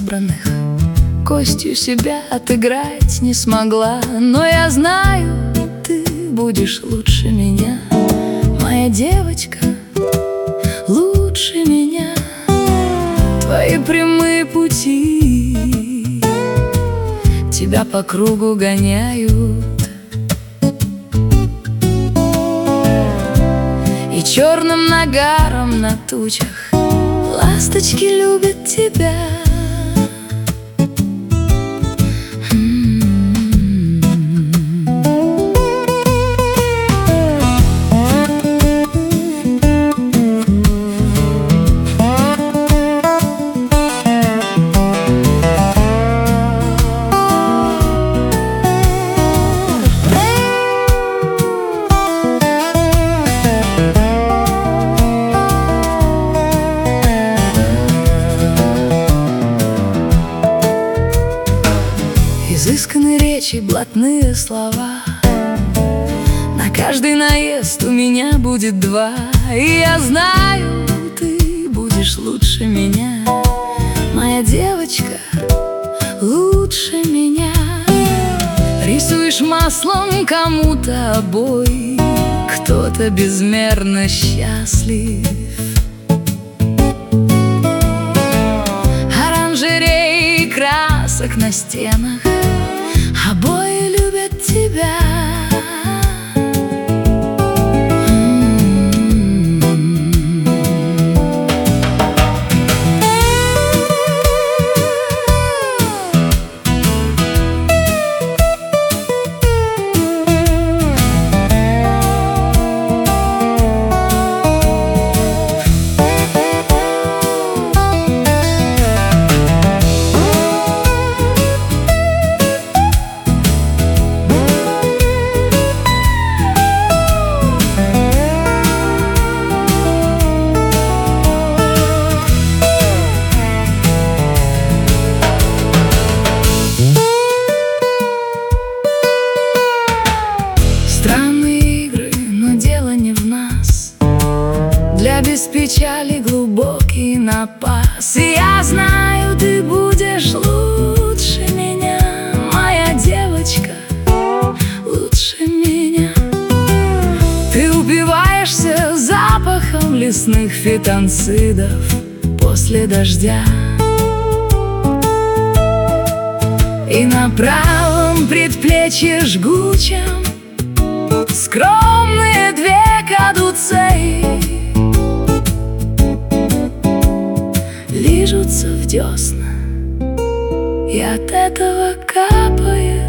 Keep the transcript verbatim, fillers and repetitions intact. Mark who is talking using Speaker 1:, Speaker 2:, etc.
Speaker 1: собранных, костью себя отыграть не смогла. Но я знаю, ты будешь лучше меня, моя девочка, лучше меня. Твои прямые пути тебя по кругу гоняют, и черным нагаром на тучах ласточки любят тебя. Изысканные речи, блатные слова, на каждый наезд у меня будет два. И я знаю, ты будешь лучше меня, моя девочка, лучше меня. Рисуешь маслом кому-то обои, кто-то безмерно счастлив. Оранжереи красок на стенах, обои любят тебя. Странные игры, но дело не в нас. Для без печали глубокий напас. И я знаю, ты будешь лучше меня, моя девочка, лучше меня. Ты упиваешься запахом лесных фитонцидов после дождя, и на правом предплечье жгучем скромные две кадуцеи лижутся в десна, и от этого капает